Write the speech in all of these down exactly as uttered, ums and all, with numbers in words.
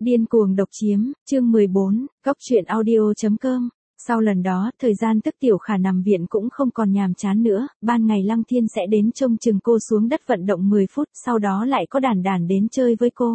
Điên cuồng độc chiếm, chương mười bốn, góc truyện audio.com. Sau lần đó, thời gian tức Tiểu Khả nằm viện cũng không còn nhàm chán nữa, ban ngày Lăng Thiên sẽ đến trông chừng cô xuống đất vận động mười phút, sau đó lại có Đàn Đàn đến chơi với cô.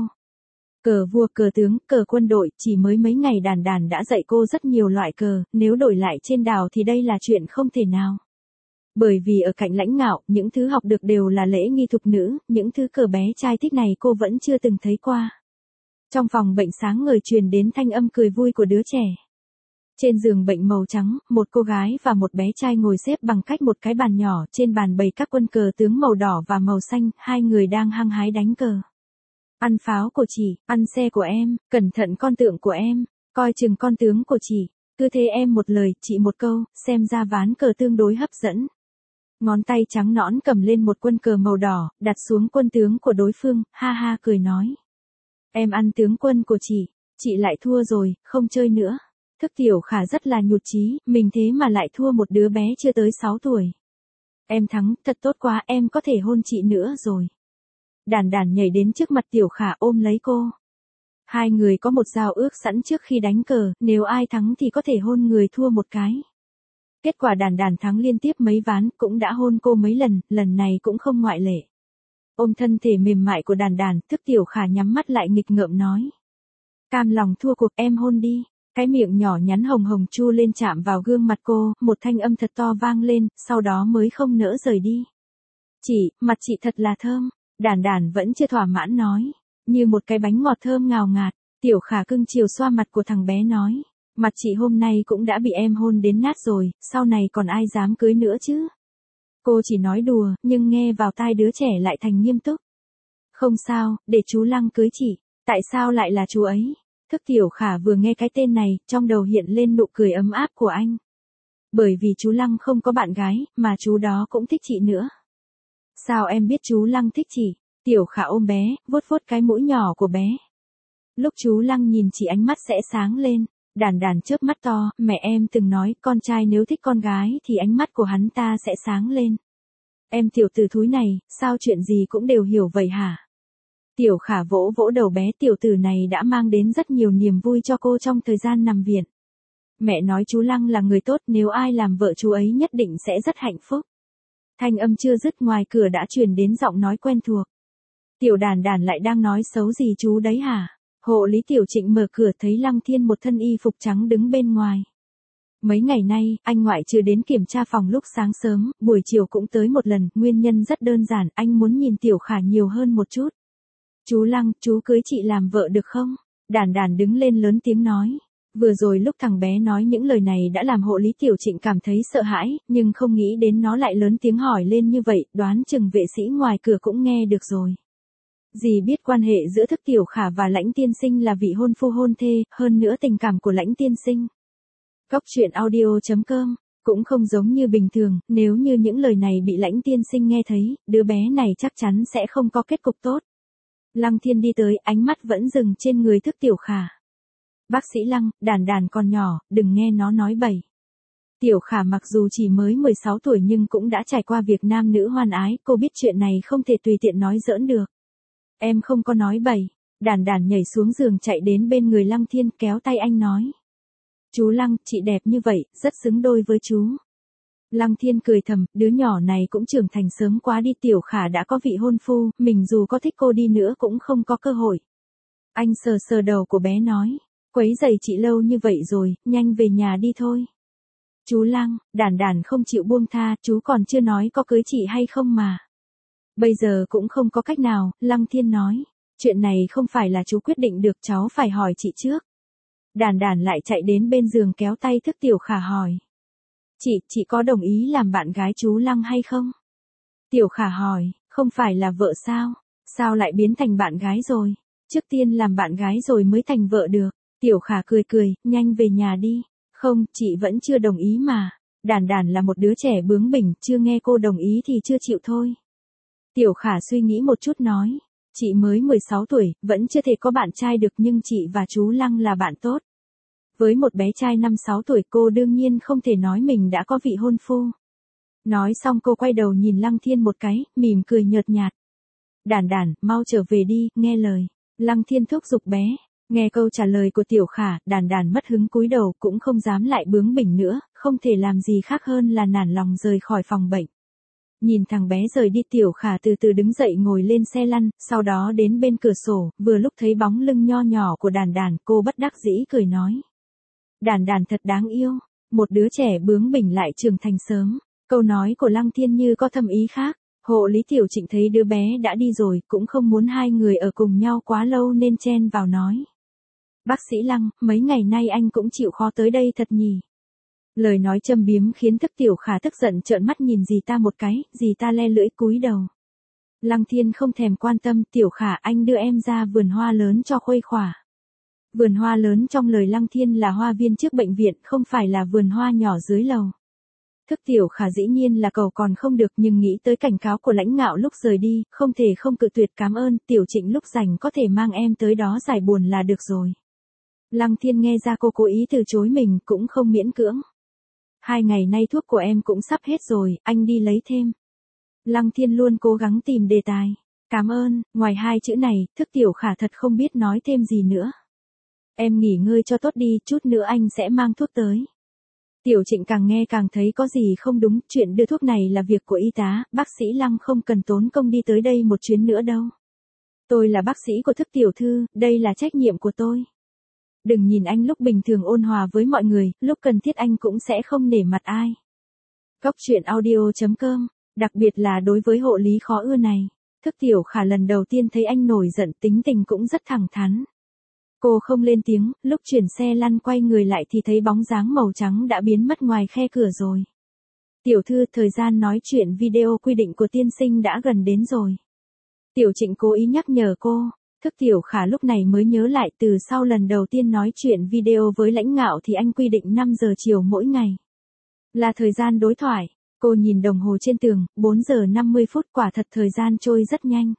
Cờ vua, cờ tướng, cờ quân đội, chỉ mới mấy ngày Đàn Đàn đã dạy cô rất nhiều loại cờ, nếu đổi lại trên đảo thì đây là chuyện không thể nào. Bởi vì ở cạnh Lãnh Ngạo, những thứ học được đều là lễ nghi thục nữ, những thứ cờ bé trai thích này cô vẫn chưa từng thấy qua. Trong phòng bệnh sáng ngời truyền đến thanh âm cười vui của đứa trẻ. Trên giường bệnh màu trắng, một cô gái và một bé trai ngồi xếp bằng cách một cái bàn nhỏ, trên bàn bày các quân cờ tướng màu đỏ và màu xanh, hai người đang hăng hái đánh cờ. Ăn pháo của chị, ăn xe của em, cẩn thận con tượng của em, coi chừng con tướng của chị, cứ thế em một lời, chị một câu, xem ra ván cờ tương đối hấp dẫn. Ngón tay trắng nõn cầm lên một quân cờ màu đỏ, đặt xuống quân tướng của đối phương, ha ha cười nói. Em ăn tướng quân của chị, chị lại thua rồi, không chơi nữa. Thức Tiểu Khả rất là nhụt chí, mình thế mà lại thua một đứa bé chưa tới sáu tuổi. Em thắng, thật tốt quá, em có thể hôn chị nữa rồi. Đàn Đàn nhảy đến trước mặt Tiểu Khả ôm lấy cô. Hai người có một giao ước sẵn trước khi đánh cờ, nếu ai thắng thì có thể hôn người thua một cái. Kết quả Đàn Đàn thắng liên tiếp mấy ván, cũng đã hôn cô mấy lần, lần này cũng không ngoại lệ. Ôm thân thể mềm mại của Đàn Đàn, Thức Tiểu Khả nhắm mắt lại nghịch ngợm nói. Cam lòng thua cuộc, em hôn đi. Cái miệng nhỏ nhắn hồng hồng chu lên chạm vào gương mặt cô, một thanh âm thật to vang lên, sau đó mới không nỡ rời đi. Chị, mặt chị thật là thơm. Đàn Đàn vẫn chưa thỏa mãn nói. Như một cái bánh ngọt thơm ngào ngạt. Tiểu Khả cưng chiều xoa mặt của thằng bé nói. Mặt chị hôm nay cũng đã bị em hôn đến nát rồi, sau này còn ai dám cưới nữa chứ? Cô chỉ nói đùa, nhưng nghe vào tai đứa trẻ lại thành nghiêm túc. Không sao, để chú Lăng cưới chị. Tại sao lại là chú ấy? Thức Tiểu Khả vừa nghe cái tên này, trong đầu hiện lên nụ cười ấm áp của anh. Bởi vì chú Lăng không có bạn gái, mà chú đó cũng thích chị nữa. Sao em biết chú Lăng thích chị? Tiểu Khả ôm bé, vuốt vuốt cái mũi nhỏ của bé. Lúc chú Lăng nhìn chị ánh mắt sẽ sáng lên. Đàn Đàn chớp mắt to, mẹ em từng nói con trai nếu thích con gái thì ánh mắt của hắn ta sẽ sáng lên. Em tiểu tử thúi này, sao chuyện gì cũng đều hiểu vậy hả? Tiểu Khả vỗ vỗ đầu bé, tiểu tử này đã mang đến rất nhiều niềm vui cho cô trong thời gian nằm viện. Mẹ nói chú Lăng là người tốt, nếu ai làm vợ chú ấy nhất định sẽ rất hạnh phúc. Thanh âm chưa dứt ngoài cửa đã truyền đến giọng nói quen thuộc. Tiểu Đàn Đàn lại đang nói xấu gì chú đấy hả? Hộ lý Tiểu Trịnh mở cửa thấy Lăng Thiên một thân y phục trắng đứng bên ngoài. Mấy ngày nay, anh ngoại trừ đến kiểm tra phòng lúc sáng sớm, buổi chiều cũng tới một lần, nguyên nhân rất đơn giản, anh muốn nhìn Tiểu Khả nhiều hơn một chút. Chú Lăng, chú cưới chị làm vợ được không? Đàn Đàn đứng lên lớn tiếng nói. Vừa rồi lúc thằng bé nói những lời này đã làm hộ lý Tiểu Trịnh cảm thấy sợ hãi, nhưng không nghĩ đến nó lại lớn tiếng hỏi lên như vậy, đoán chừng vệ sĩ ngoài cửa cũng nghe được rồi. Dì biết quan hệ giữa Thức Tiểu Khả và Lãnh Tiên Sinh là vị hôn phu hôn thê, hơn nữa tình cảm của Lãnh Tiên Sinh. Góc truyện audio.com, cũng không giống như bình thường, nếu như những lời này bị Lãnh Tiên Sinh nghe thấy, đứa bé này chắc chắn sẽ không có kết cục tốt. Lăng Thiên đi tới, ánh mắt vẫn dừng trên người Thức Tiểu Khả. Bác sĩ Lăng, Đàn Đàn còn nhỏ, đừng nghe nó nói bậy. Tiểu Khả mặc dù chỉ mới mười sáu tuổi nhưng cũng đã trải qua việc nam nữ hoan ái, cô biết chuyện này không thể tùy tiện nói giỡn được. Em không có nói bậy. Đàn Đàn nhảy xuống giường chạy đến bên người Lăng Thiên kéo tay anh nói. Chú Lăng, chị đẹp như vậy, rất xứng đôi với chú. Lăng Thiên cười thầm, đứa nhỏ này cũng trưởng thành sớm quá đi. Tiểu Khả đã có vị hôn phu, mình dù có thích cô đi nữa cũng không có cơ hội. Anh sờ sờ đầu của bé nói, quấy rầy chị lâu như vậy rồi, nhanh về nhà đi thôi. Chú Lăng, Đàn Đàn không chịu buông tha, chú còn chưa nói có cưới chị hay không mà. Bây giờ cũng không có cách nào, Lăng Thiên nói, chuyện này không phải là chú quyết định được, cháu phải hỏi chị trước. Đàn Đàn lại chạy đến bên giường kéo tay Thức Tiểu Khả hỏi. Chị, chị có đồng ý làm bạn gái chú Lăng hay không? Tiểu Khả hỏi, không phải là vợ sao? Sao lại biến thành bạn gái rồi? Trước tiên làm bạn gái rồi mới thành vợ được. Tiểu Khả cười cười, nhanh về nhà đi. Không, chị vẫn chưa đồng ý mà. Đàn Đàn là một đứa trẻ bướng bỉnh, chưa nghe cô đồng ý thì chưa chịu thôi. Tiểu Khả suy nghĩ một chút nói, chị mới mười sáu tuổi, vẫn chưa thể có bạn trai được nhưng chị và chú Lăng là bạn tốt. Với một bé trai năm sáu tuổi cô đương nhiên không thể nói mình đã có vị hôn phu. Nói xong cô quay đầu nhìn Lăng Thiên một cái, mỉm cười nhợt nhạt. Đàn Đàn, mau trở về đi, nghe lời. Lăng Thiên thúc giục bé. Nghe câu trả lời của Tiểu Khả, Đàn Đàn mất hứng cúi đầu, cũng không dám lại bướng bỉnh nữa, không thể làm gì khác hơn là nản lòng rời khỏi phòng bệnh. Nhìn thằng bé rời đi, Tiểu Khả từ từ đứng dậy ngồi lên xe lăn, sau đó đến bên cửa sổ, vừa lúc thấy bóng lưng nho nhỏ của Đàn Đàn, cô bất đắc dĩ cười nói. Đàn Đàn thật đáng yêu, một đứa trẻ bướng bỉnh lại trưởng thành sớm. Câu nói của Lăng Thiên như có thâm ý khác. Hộ lý Tiểu Trịnh thấy đứa bé đã đi rồi, cũng không muốn hai người ở cùng nhau quá lâu nên chen vào nói. Bác sĩ Lăng, mấy ngày nay anh cũng chịu khó tới đây thật nhỉ. Lời nói châm biếm khiến Thức Tiểu Khả tức giận trợn mắt nhìn dì ta một cái, dì ta le lưỡi cúi đầu. Lăng Thiên không thèm quan tâm, Tiểu Khả anh đưa em ra vườn hoa lớn cho khuây khỏa. Vườn hoa lớn trong lời Lăng Thiên là hoa viên trước bệnh viện, không phải là vườn hoa nhỏ dưới lầu. Thức Tiểu Khả dĩ nhiên là cầu còn không được, nhưng nghĩ tới cảnh cáo của Lãnh Ngạo lúc rời đi, không thể không cự tuyệt. Cảm ơn, Tiểu Trịnh lúc rảnh có thể mang em tới đó giải buồn là được rồi. Lăng Thiên nghe ra cô cố ý từ chối mình, cũng không miễn cưỡng. Hai ngày nay thuốc của em cũng sắp hết rồi, anh đi lấy thêm. Lăng Thiên luôn cố gắng tìm đề tài. Cảm ơn, ngoài hai chữ này, Thức Tiểu Khả thật không biết nói thêm gì nữa. Em nghỉ ngơi cho tốt đi, chút nữa anh sẽ mang thuốc tới. Tiểu Trịnh càng nghe càng thấy có gì không đúng, chuyện đưa thuốc này là việc của y tá, bác sĩ Lăng không cần tốn công đi tới đây một chuyến nữa đâu. Tôi là bác sĩ của Thức tiểu thư, đây là trách nhiệm của tôi. Đừng nhìn anh lúc bình thường ôn hòa với mọi người, lúc cần thiết anh cũng sẽ không nể mặt ai. Góc truyện audio chấm com, đặc biệt là đối với hộ lý khó ưa này. Thức Tiểu Khả lần đầu tiên thấy anh nổi giận, tính tình cũng rất thẳng thắn. Cô không lên tiếng, lúc chuyển xe lăn quay người lại thì thấy bóng dáng màu trắng đã biến mất ngoài khe cửa rồi. Tiểu thư, thời gian nói chuyện video quy định của tiên sinh đã gần đến rồi. Tiểu Trịnh cố ý nhắc nhở cô. Thức Tiểu Khả lúc này mới nhớ lại, từ sau lần đầu tiên nói chuyện video với Lãnh Ngạo thì anh quy định năm giờ chiều mỗi ngày. Là thời gian đối thoại. Cô nhìn đồng hồ trên tường, bốn giờ năm mươi phút, quả thật thời gian trôi rất nhanh.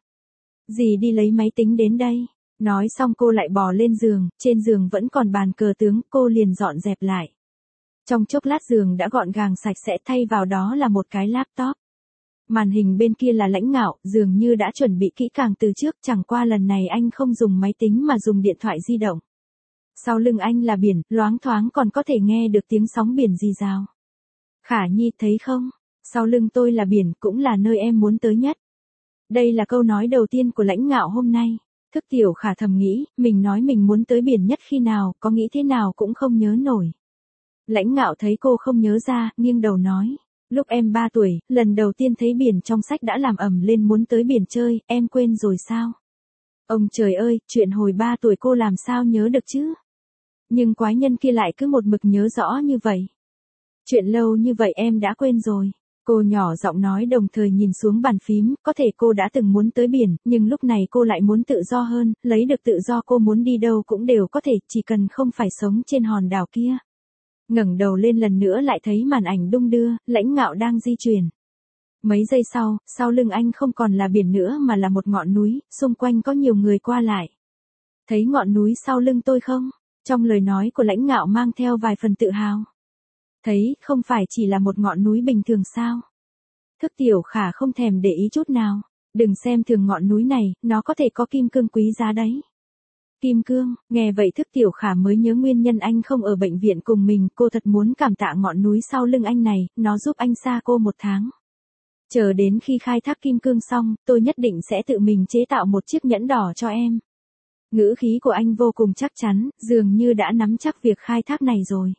Dì đi lấy máy tính đến đây. Nói xong cô lại bò lên giường, trên giường vẫn còn bàn cờ tướng, cô liền dọn dẹp lại. Trong chốc lát giường đã gọn gàng sạch sẽ, thay vào đó là một cái laptop. Màn hình bên kia là Lãnh Ngạo, dường như đã chuẩn bị kỹ càng từ trước, chẳng qua lần này anh không dùng máy tính mà dùng điện thoại di động. Sau lưng anh là biển, loáng thoáng còn có thể nghe được tiếng sóng biển rì rào. Khả Nhi thấy không, sau lưng tôi là biển, cũng là nơi em muốn tới nhất. Đây là câu nói đầu tiên của Lãnh Ngạo hôm nay. Thức Tiểu Khả thầm nghĩ, mình nói mình muốn tới biển nhất khi nào, có nghĩ thế nào cũng không nhớ nổi. Lãnh Ngạo thấy cô không nhớ ra, nghiêng đầu nói. Lúc em ba tuổi, lần đầu tiên thấy biển trong sách đã làm ầm lên muốn tới biển chơi, em quên rồi sao? Ông trời ơi, chuyện hồi ba tuổi cô làm sao nhớ được chứ? Nhưng quái nhân kia lại cứ một mực nhớ rõ như vậy. Chuyện lâu như vậy em đã quên rồi. Cô nhỏ giọng nói đồng thời nhìn xuống bàn phím, có thể cô đã từng muốn tới biển, nhưng lúc này cô lại muốn tự do hơn, lấy được tự do cô muốn đi đâu cũng đều có thể, chỉ cần không phải sống trên hòn đảo kia. Ngẩng đầu lên lần nữa lại thấy màn ảnh đung đưa, Lãnh Ngạo đang di chuyển. Mấy giây sau, sau lưng anh không còn là biển nữa mà là một ngọn núi, xung quanh có nhiều người qua lại. Thấy ngọn núi sau lưng tôi không? Trong lời nói của Lãnh Ngạo mang theo vài phần tự hào. Thấy, không phải chỉ là một ngọn núi bình thường sao? Thức Tiểu Khả không thèm để ý chút nào. Đừng xem thường ngọn núi này, nó có thể có kim cương quý giá đấy. Kim cương, nghe vậy Thức Tiểu Khả mới nhớ nguyên nhân anh không ở bệnh viện cùng mình, cô thật muốn cảm tạ ngọn núi sau lưng anh này, nó giúp anh xa cô một tháng. Chờ đến khi khai thác kim cương xong, tôi nhất định sẽ tự mình chế tạo một chiếc nhẫn đỏ cho em. Ngữ khí của anh vô cùng chắc chắn, dường như đã nắm chắc việc khai thác này rồi.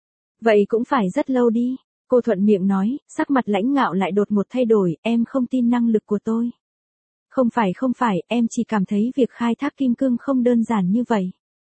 Vậy cũng phải rất lâu đi. Cô thuận miệng nói, sắc mặt Lãnh Ngạo lại đột ngột thay đổi, em không tin năng lực của tôi. Không phải không phải, em chỉ cảm thấy việc khai thác kim cương không đơn giản như vậy.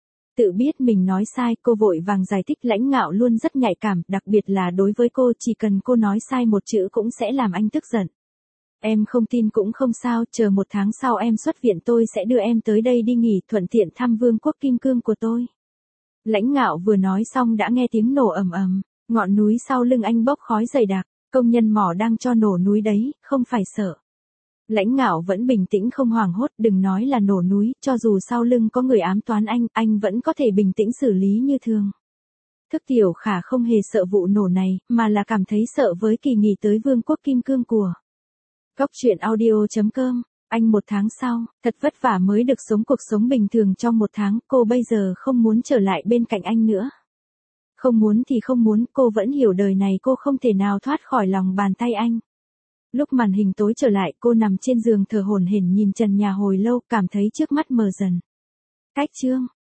Tự biết mình nói sai, cô vội vàng giải thích. Lãnh Ngạo luôn rất nhạy cảm, đặc biệt là đối với cô, chỉ cần cô nói sai một chữ cũng sẽ làm anh tức giận. Em không tin cũng không sao, chờ một tháng sau em xuất viện tôi sẽ đưa em tới đây đi nghỉ, thuận tiện thăm vương quốc kim cương của tôi. Lãnh Ngạo vừa nói xong đã nghe tiếng nổ ầm ầm, ngọn núi sau lưng anh bốc khói dày đặc, công nhân mỏ đang cho nổ núi đấy, không phải sợ. Lãnh Ngạo vẫn bình tĩnh không hoảng hốt, đừng nói là nổ núi, cho dù sau lưng có người ám toán anh, anh vẫn có thể bình tĩnh xử lý như thường. Thức Tiểu Khả không hề sợ vụ nổ này, mà là cảm thấy sợ với kỳ nghỉ tới vương quốc kim cương của. Góc truyện audio chấm com Anh một tháng sau, thật vất vả mới được sống cuộc sống bình thường trong một tháng, cô bây giờ không muốn trở lại bên cạnh anh nữa. Không muốn thì không muốn, cô vẫn hiểu đời này cô không thể nào thoát khỏi lòng bàn tay anh. Lúc màn hình tối trở lại, cô nằm trên giường thở hổn hển nhìn trần nhà hồi lâu, cảm thấy trước mắt mờ dần. Cách chương